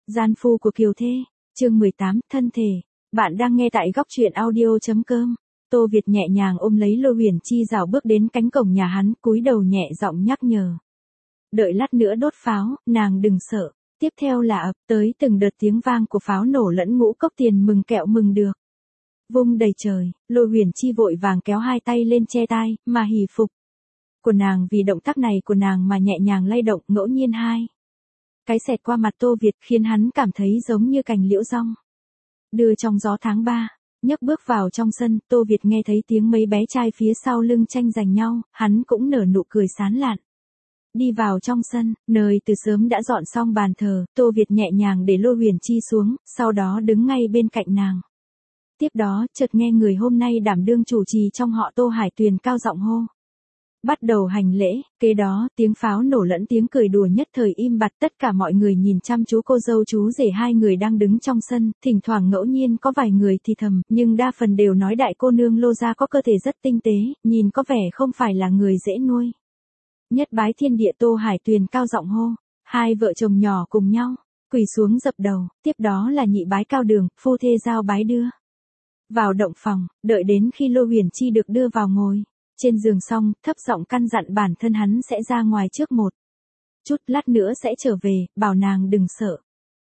Gian phu của Kiều Thê, chương 18, thân thể. Bạn đang nghe tại góc truyện audio.com. Tô Việt nhẹ nhàng ôm lấy Lô Huyền Chi rảo bước đến cánh cổng nhà hắn, cúi đầu nhẹ giọng nhắc nhở. Đợi lát nữa đốt pháo, nàng đừng sợ. Tiếp theo là ập tới từng đợt tiếng vang của pháo nổ lẫn ngũ cốc tiền mừng kẹo mừng được. Vung đầy trời, Lô Huyền Chi vội vàng kéo hai tay lên che tai, mà hỉ phục. Của nàng vì động tác này của nàng mà nhẹ nhàng lay động, ngẫu nhiên hai cái xẹt qua mặt Tô Việt khiến hắn cảm thấy giống như cành liễu rong đưa trong gió tháng 3. Nhấc bước vào trong sân, Tô Việt nghe thấy tiếng mấy bé trai phía sau lưng tranh giành nhau, hắn cũng nở nụ cười sán lạn. Đi vào trong sân, nơi từ sớm đã dọn xong bàn thờ, Tô Việt nhẹ nhàng để Lô Huyền Chi xuống, sau đó đứng ngay bên cạnh nàng. Tiếp đó, chợt nghe người hôm nay đảm đương chủ trì trong họ Tô Hải Tuyền cao giọng hô. Bắt đầu hành lễ, kế đó tiếng pháo nổ lẫn tiếng cười đùa nhất thời im bặt, tất cả mọi người nhìn chăm chú cô dâu chú rể hai người đang đứng trong sân, thỉnh thoảng ngẫu nhiên có vài người thì thầm, nhưng đa phần đều nói đại cô nương Lô gia có cơ thể rất tinh tế, nhìn có vẻ không phải là người dễ nuôi. Nhất bái thiên địa Tô Hải Tuyền cao giọng hô, hai vợ chồng nhỏ cùng nhau, quỳ xuống dập đầu, tiếp đó là nhị bái Cao Đường, phu thê giao bái đưa vào động phòng, đợi đến khi Lô Huyền Chi được đưa vào ngồi trên giường xong, thấp giọng căn dặn bản thân hắn sẽ ra ngoài trước một chút, lát nữa sẽ trở về, bảo nàng đừng sợ.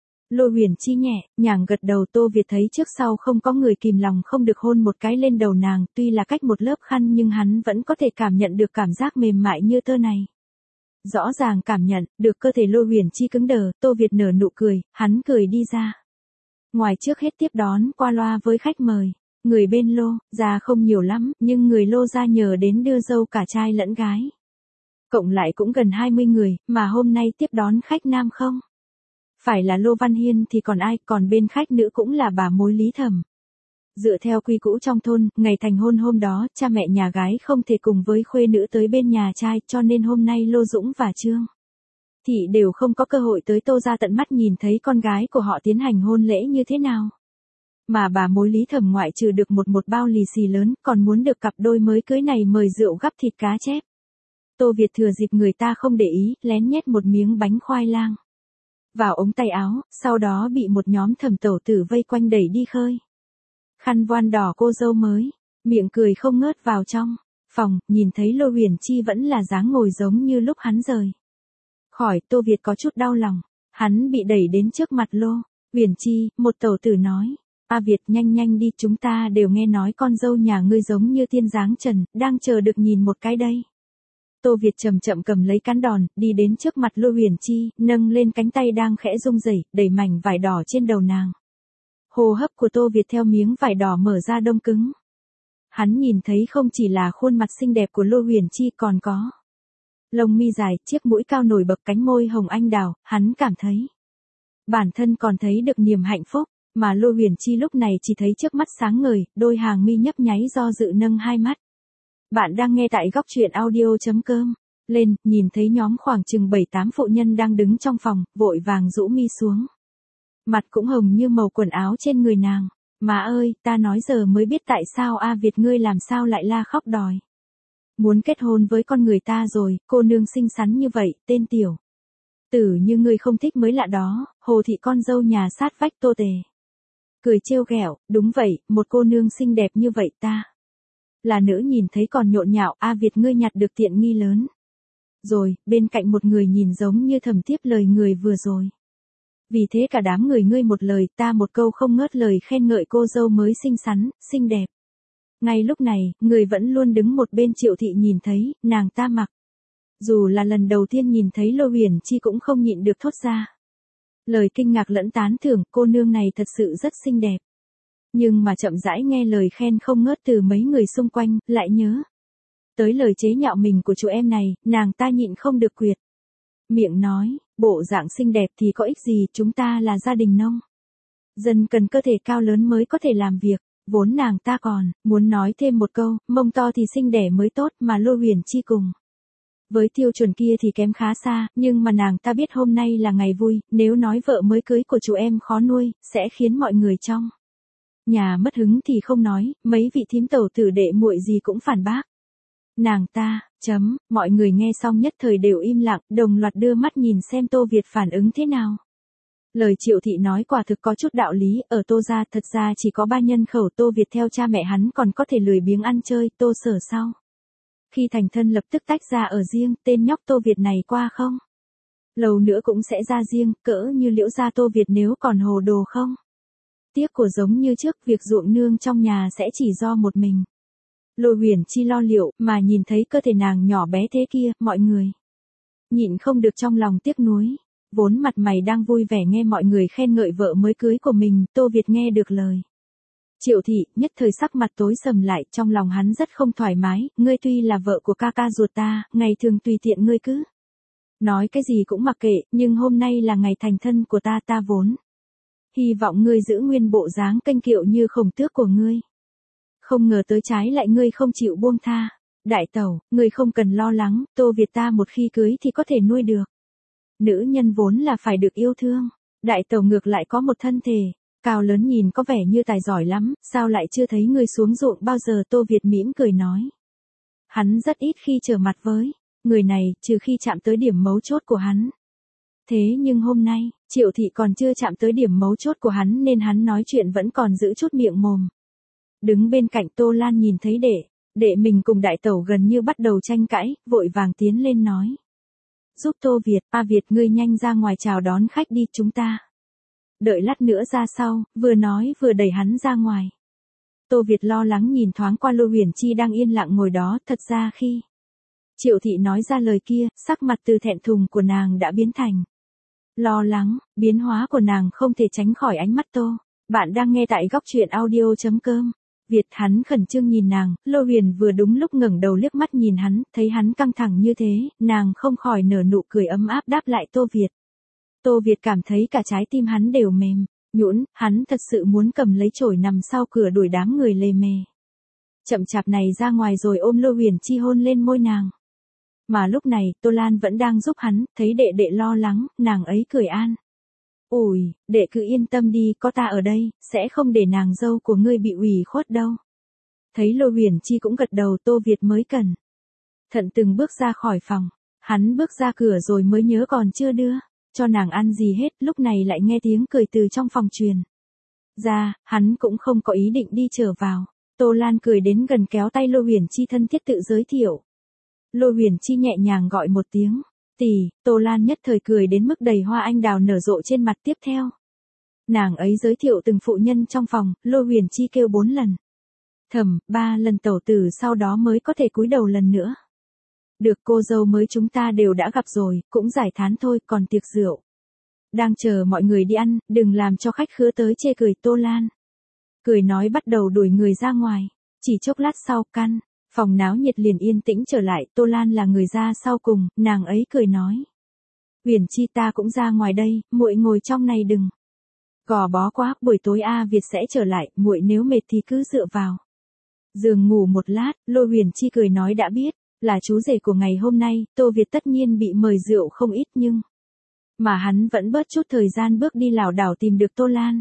Lô Huyền Chi nhẹ nhàng gật đầu. Tô Việt thấy trước sau không có người kìm lòng không được hôn một cái lên đầu nàng, tuy là cách một lớp khăn nhưng hắn vẫn có thể cảm nhận được cảm giác mềm mại như tơ này. Rõ ràng cảm nhận được cơ thể Lô Huyền Chi cứng đờ, Tô Việt nở nụ cười, hắn cười đi ra ngoài trước hết tiếp đón qua loa với khách mời. Người bên Lô gia không nhiều lắm, nhưng người Lô gia nhờ đến đưa dâu cả trai lẫn gái. Cộng lại cũng gần 20 người, mà hôm nay tiếp đón khách nam không phải là Lô Văn Hiên thì còn ai, còn bên khách nữ cũng là bà mối Lý Thẩm. Dựa theo quy cũ trong thôn, ngày thành hôn hôm đó, cha mẹ nhà gái không thể cùng với khuê nữ tới bên nhà trai, cho nên hôm nay Lô Dũng và Trương Thị đều không có cơ hội tới Tô gia tận mắt nhìn thấy con gái của họ tiến hành hôn lễ như thế nào. Mà bà mối Lý Thẩm ngoại trừ được một bao lì xì lớn, còn muốn được cặp đôi mới cưới này mời rượu gắp thịt cá chép. Tô Việt thừa dịp người ta không để ý, lén nhét một miếng bánh khoai lang vào ống tay áo, sau đó bị một nhóm thẩm tẩu tử vây quanh đẩy đi khơi khăn voan đỏ cô dâu mới, miệng cười không ngớt vào trong phòng, nhìn thấy Lô Huyền Chi vẫn là dáng ngồi giống như lúc hắn rời khỏi. Tô Việt có chút đau lòng, hắn bị đẩy đến trước mặt Lô Huyền Chi, một tẩu tử nói. A Việt, nhanh nhanh đi, chúng ta đều nghe nói con dâu nhà ngươi giống như tiên dáng trần, đang chờ được nhìn một cái đây. Tô Việt chậm chậm cầm lấy cán đòn, đi đến trước mặt Lô Huyền Chi, nâng lên cánh tay đang khẽ rung rẩy, đẩy mảnh vải đỏ trên đầu nàng. Hô hấp của Tô Việt theo miếng vải đỏ mở ra đông cứng. Hắn nhìn thấy không chỉ là khuôn mặt xinh đẹp của Lô Huyền Chi còn có lông mi dài, chiếc mũi cao nổi bật, cánh môi hồng anh đào, hắn cảm thấy bản thân còn thấy được niềm hạnh phúc. Mà Lô Huyền Chi lúc này chỉ thấy trước mắt sáng ngời, đôi hàng mi nhấp nháy do dự nâng hai mắt. Bạn đang nghe tại góc truyện audio.com. Lên, nhìn thấy nhóm khoảng chừng 7-8 phụ nhân đang đứng trong phòng, vội vàng rũ mi xuống. Mặt cũng hồng như màu quần áo trên người nàng. Má ơi, ta nói giờ mới biết tại sao A Việt ngươi làm sao lại la khóc đòi muốn kết hôn với con người ta rồi, cô nương xinh xắn như vậy, tên tiểu tử như ngươi không thích mới lạ đó. Hồ thị con dâu nhà sát vách Tô Tề cười trêu ghẹo, đúng vậy, một cô nương xinh đẹp như vậy ta là nữ nhìn thấy còn nhộn nhạo. A Việt ngươi nhặt được tiện nghi lớn rồi. Bên cạnh một người nhìn giống như thầm tiếp lời người vừa rồi. Vì thế cả đám người ngươi một lời ta một câu không ngớt lời khen ngợi cô dâu mới xinh xắn, xinh đẹp. Ngay lúc này, người vẫn luôn đứng một bên Triệu Thị nhìn thấy, nàng ta mặc dù là lần đầu tiên nhìn thấy Lô Huyền Chi cũng không nhịn được thốt ra lời kinh ngạc lẫn tán thưởng, cô nương này thật sự rất xinh đẹp. Nhưng mà chậm rãi nghe lời khen không ngớt từ mấy người xung quanh, lại nhớ tới lời chế nhạo mình của chú em này, nàng ta nhịn không được quyệt miệng nói, bộ dạng xinh đẹp thì có ích gì, chúng ta là gia đình nông dân cần cơ thể cao lớn mới có thể làm việc. Vốn nàng ta còn muốn nói thêm một câu, mông to thì sinh đẻ mới tốt, mà Lô Huyền Chi cùng với tiêu chuẩn kia thì kém khá xa, nhưng mà nàng ta biết hôm nay là ngày vui, nếu nói vợ mới cưới của chú em khó nuôi, sẽ khiến mọi người trong nhà mất hứng thì không nói, mấy vị thím tẩu tử đệ muội gì cũng phản bác. Nàng ta, mọi người nghe xong nhất thời đều im lặng, đồng loạt đưa mắt nhìn xem Tô Việt phản ứng thế nào. Lời Triệu Thị nói quả thực có chút đạo lý, ở Tô gia thật ra chỉ có 3 nhân khẩu, Tô Việt theo cha mẹ hắn còn có thể lười biếng ăn chơi, Tô Sở sau. Khi thành thân lập tức tách ra ở riêng, tên nhóc Tô Việt này qua không lâu nữa cũng sẽ ra riêng, cỡ như Liễu gia Tô Việt nếu còn hồ đồ không. Tiếc của giống như trước, việc ruộng nương trong nhà sẽ chỉ do một mình. Lôi Huyền Chi lo liệu, mà nhìn thấy cơ thể nàng nhỏ bé thế kia, mọi người nhịn không được trong lòng tiếc nuối. Vốn mặt mày đang vui vẻ nghe mọi người khen ngợi vợ mới cưới của mình, Tô Việt nghe được lời Triệu Thị, nhất thời sắc mặt tối sầm lại, trong lòng hắn rất không thoải mái, ngươi tuy là vợ của ca ca ruột ta, ngày thường tùy tiện ngươi cứ nói cái gì cũng mặc kệ, nhưng hôm nay là ngày thành thân của ta, ta vốn hy vọng ngươi giữ nguyên bộ dáng kênh kiệu như khổng tước của ngươi. Không ngờ tới trái lại ngươi không chịu buông tha. Đại tẩu, ngươi không cần lo lắng, Tô Việt ta một khi cưới thì có thể nuôi được. Nữ nhân vốn là phải được yêu thương. Đại tẩu ngược lại có một thân thể cao lớn, nhìn có vẻ như tài giỏi lắm, sao lại chưa thấy ngươi xuống ruộng bao giờ? Tô Việt mỉm cười nói. Hắn rất ít khi trở mặt với người này, trừ khi chạm tới điểm mấu chốt của hắn. Thế nhưng hôm nay, Triệu Thị còn chưa chạm tới điểm mấu chốt của hắn nên hắn nói chuyện vẫn còn giữ chút miệng mồm. Đứng bên cạnh Tô Lan nhìn thấy đệ mình cùng đại tẩu gần như bắt đầu tranh cãi, vội vàng tiến lên nói. Giúp Tô Việt, Việt ngươi nhanh ra ngoài chào đón khách đi, chúng ta đợi lát nữa ra sau, vừa nói vừa đẩy hắn ra ngoài. Tô Việt lo lắng nhìn thoáng qua Lôi Huyền Chi đang yên lặng ngồi đó, thật ra khi Triệu Thị nói ra lời kia, sắc mặt từ thẹn thùng của nàng đã biến thành lo lắng, biến hóa của nàng không thể tránh khỏi ánh mắt Tô. Bạn đang nghe tại góc truyện audio.com. Việt, hắn khẩn trương nhìn nàng, Lôi Huyền vừa đúng lúc ngẩng đầu liếc mắt nhìn hắn, thấy hắn căng thẳng như thế, nàng không khỏi nở nụ cười ấm áp đáp lại Tô Việt. Tô Việt cảm thấy cả trái tim hắn đều mềm nhũn, hắn thật sự muốn cầm lấy chổi nằm sau cửa đuổi đám người lề mề chậm chạp này ra ngoài rồi ôm Lôi Huyền Chi hôn lên môi nàng. Mà lúc này, Tô Lan vẫn đang giúp hắn, thấy đệ lo lắng, nàng ấy cười an. Ủi, đệ cứ yên tâm đi, có ta ở đây, sẽ không để nàng dâu của ngươi bị ủy khuất đâu. Thấy Lôi Huyền Chi cũng gật đầu, Tô Việt mới cẩn thận từng bước ra khỏi phòng. Hắn bước ra cửa rồi mới nhớ còn chưa đưa cho nàng ăn gì hết, lúc này lại nghe tiếng cười từ trong phòng truyền ra, hắn cũng không có ý định đi trở vào. Tô Lan cười đến gần kéo tay Lôi Huyền Chi thân thiết tự giới thiệu. Lôi Huyền Chi nhẹ nhàng gọi một tiếng tỷ, Tô Lan nhất thời cười đến mức đầy hoa anh đào nở rộ trên mặt. Tiếp theo, nàng ấy giới thiệu từng phụ nhân trong phòng, Lôi Huyền Chi kêu 4 lần. Thầm, 3 lần tẩu tử, sau đó mới có thể cúi đầu lần nữa. Được, cô dâu mới chúng ta đều đã gặp rồi, cũng giải thán thôi, còn tiệc rượu đang chờ mọi người đi ăn, đừng làm cho khách khứa tới chê cười. Tô Lan cười nói bắt đầu đuổi người ra ngoài. Chỉ chốc lát sau, căn phòng náo nhiệt liền yên tĩnh trở lại. Tô Lan là người ra sau cùng, nàng ấy cười nói. Huyền Chi, ta cũng ra ngoài đây, muội ngồi trong này đừng gò bó quá, buổi tối Việt sẽ trở lại, muội nếu mệt thì cứ dựa vào giường ngủ một lát. Lôi Huyền Chi cười nói đã biết, là chú rể của ngày hôm nay, Tô Việt tất nhiên bị mời rượu không ít nhưng mà hắn vẫn bớt chút thời gian bước đi lảo đảo tìm được Tô Lan.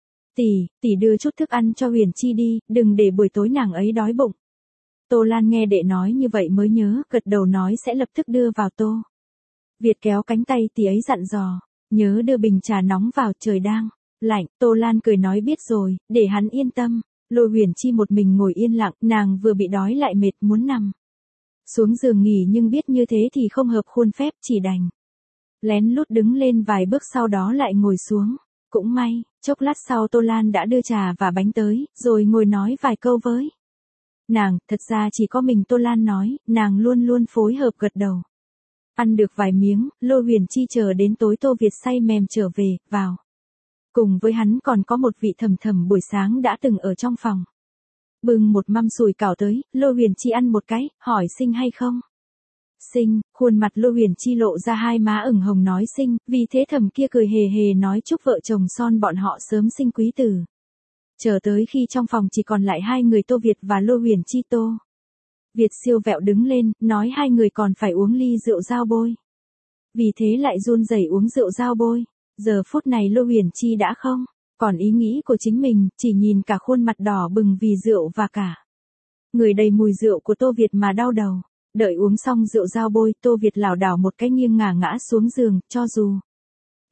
Tỷ đưa chút thức ăn cho Huyền Chi đi, đừng để buổi tối nàng ấy đói bụng. Tô Lan nghe đệ nói như vậy mới nhớ, gật đầu nói sẽ lập tức đưa vào. Tô Việt kéo cánh tay tỷ ấy dặn dò, nhớ đưa bình trà nóng vào, trời đang lạnh. Tô Lan cười nói biết rồi, để hắn yên tâm. Lôi Huyền Chi một mình ngồi yên lặng, nàng vừa bị đói lại mệt muốn nằm xuống giường nghỉ nhưng biết như thế thì không hợp khuôn phép, chỉ đành lén lút đứng lên vài bước sau đó lại ngồi xuống. Cũng may, chốc lát sau Tô Lan đã đưa trà và bánh tới, rồi ngồi nói vài câu với nàng. Thật ra chỉ có mình Tô Lan nói, nàng luôn luôn phối hợp gật đầu. Ăn được vài miếng, Lôi Huyền Chi chờ đến tối Tô Việt say mềm trở về, vào. Cùng với hắn còn có một vị thầm thầm buổi sáng đã từng ở trong phòng. Bưng một mâm sủi cảo tới, Lôi Huyền Chi ăn một cái, hỏi sinh hay không? Sinh, khuôn mặt Lôi Huyền Chi lộ ra hai má ửng hồng nói sinh, vì thế thầm kia cười hề hề nói chúc vợ chồng son bọn họ sớm sinh quý tử. Chờ tới khi trong phòng chỉ còn lại hai người Tô Việt và Lôi Huyền Chi, Tô Việt siêu vẹo đứng lên, nói hai người còn phải uống ly rượu dao bôi. Vì thế lại run rẩy uống rượu dao bôi. Giờ phút này Lôi Huyền Chi đã không còn ý nghĩ của chính mình, chỉ nhìn cả khuôn mặt đỏ bừng vì rượu và cả người đầy mùi rượu của Tô Việt mà đau đầu. Đợi uống xong rượu dao bôi, Tô Việt lảo đảo một cái nghiêng ngả ngã xuống giường, cho dù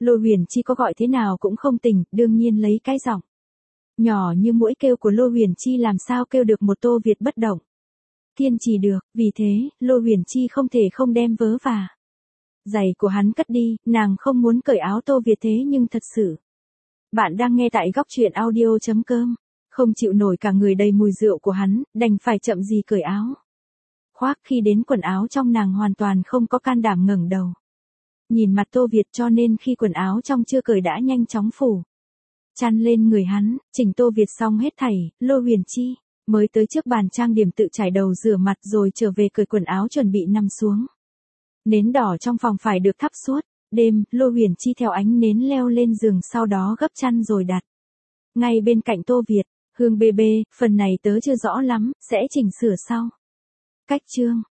Lô Huyền Chi có gọi thế nào cũng không tỉnh, đương nhiên lấy cái giọng nhỏ như muỗi kêu của Lô Huyền Chi làm sao kêu được một Tô Việt bất động. Kiên trì được, vì thế, Lô Huyền Chi không thể không đem vớ và giày của hắn cất đi, nàng không muốn cởi áo Tô Việt thế nhưng thật sự. Bạn đang nghe tại góc truyện audio.com, không chịu nổi cả người đầy mùi rượu của hắn, đành phải chậm gì cởi áo. Khoác khi đến quần áo trong nàng hoàn toàn không có can đảm ngẩng đầu. Nhìn mặt Tô Việt cho nên khi quần áo trong chưa cởi đã nhanh chóng phủ chăn lên người hắn, chỉnh Tô Việt xong hết thảy, Lô Huyền Chi mới tới trước bàn trang điểm tự chải đầu rửa mặt rồi trở về cởi quần áo chuẩn bị nằm xuống. Nến đỏ trong phòng phải được thắp suốt, đêm, Lô Huyền Chi theo ánh nến leo lên giường sau đó gấp chăn rồi đặt ngay bên cạnh Tô Việt. Hương bê bê, phần này tớ chưa rõ lắm, sẽ chỉnh sửa sau. Cách chương